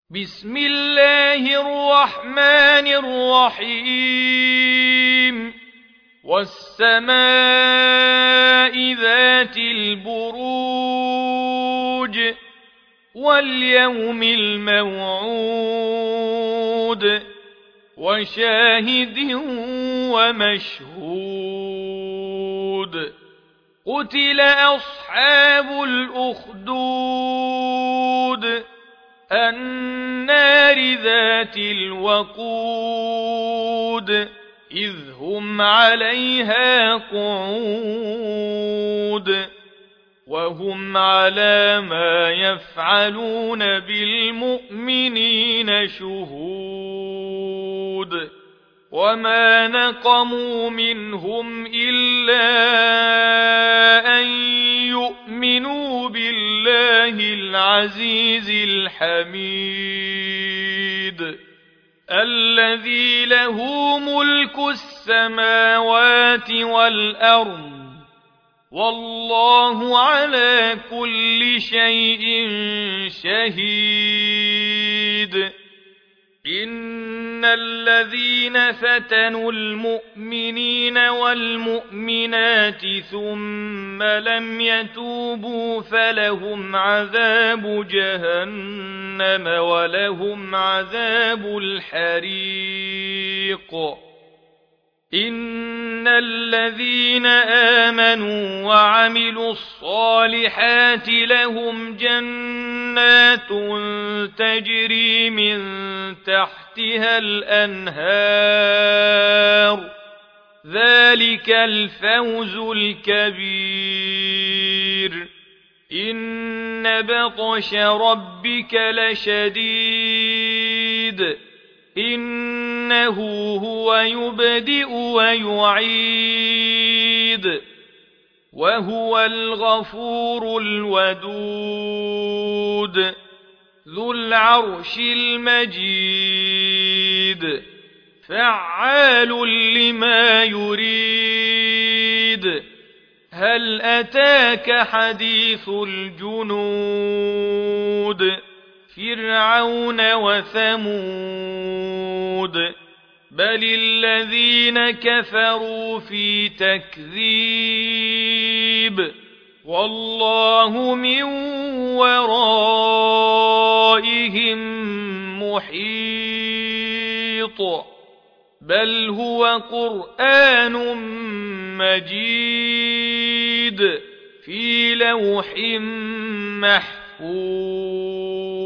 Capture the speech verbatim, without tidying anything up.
بسم الله الرحمن الرحيم والسماء ذات البروج واليوم الموعود وشاهد ومشهود قتل أصحاب الأخدود النار ذات الوقود إذ هم عليها قعود وهم على ما يفعلون بالمؤمنين شهود وما نقموا منهم إلا أن يؤمنوا بالله العزيز الحميد الذي له ملك السماوات والأرض والله على كل شيء شهيد إن الذين فتنوا المؤمنين والمؤمنات ثم لم يتوبوا فلهم عذاب جهنم ولهم عذاب الحريق إن الذين آمنوا وعملوا الصالحات لهم جنات تجري من تحتها الأنهار ذلك الفوز الكبير إن بطش ربك لشديد إنه هو يبدئ ويعيد وهو الغفور الودود ذو العرش المجيد فعال لما يريد هل أتاك حديث الجنود فرعون وثمود بل الذين كفروا في تكذيب والله من ورائهم محيط بل هو قرآن مجيد في لوح محفوظ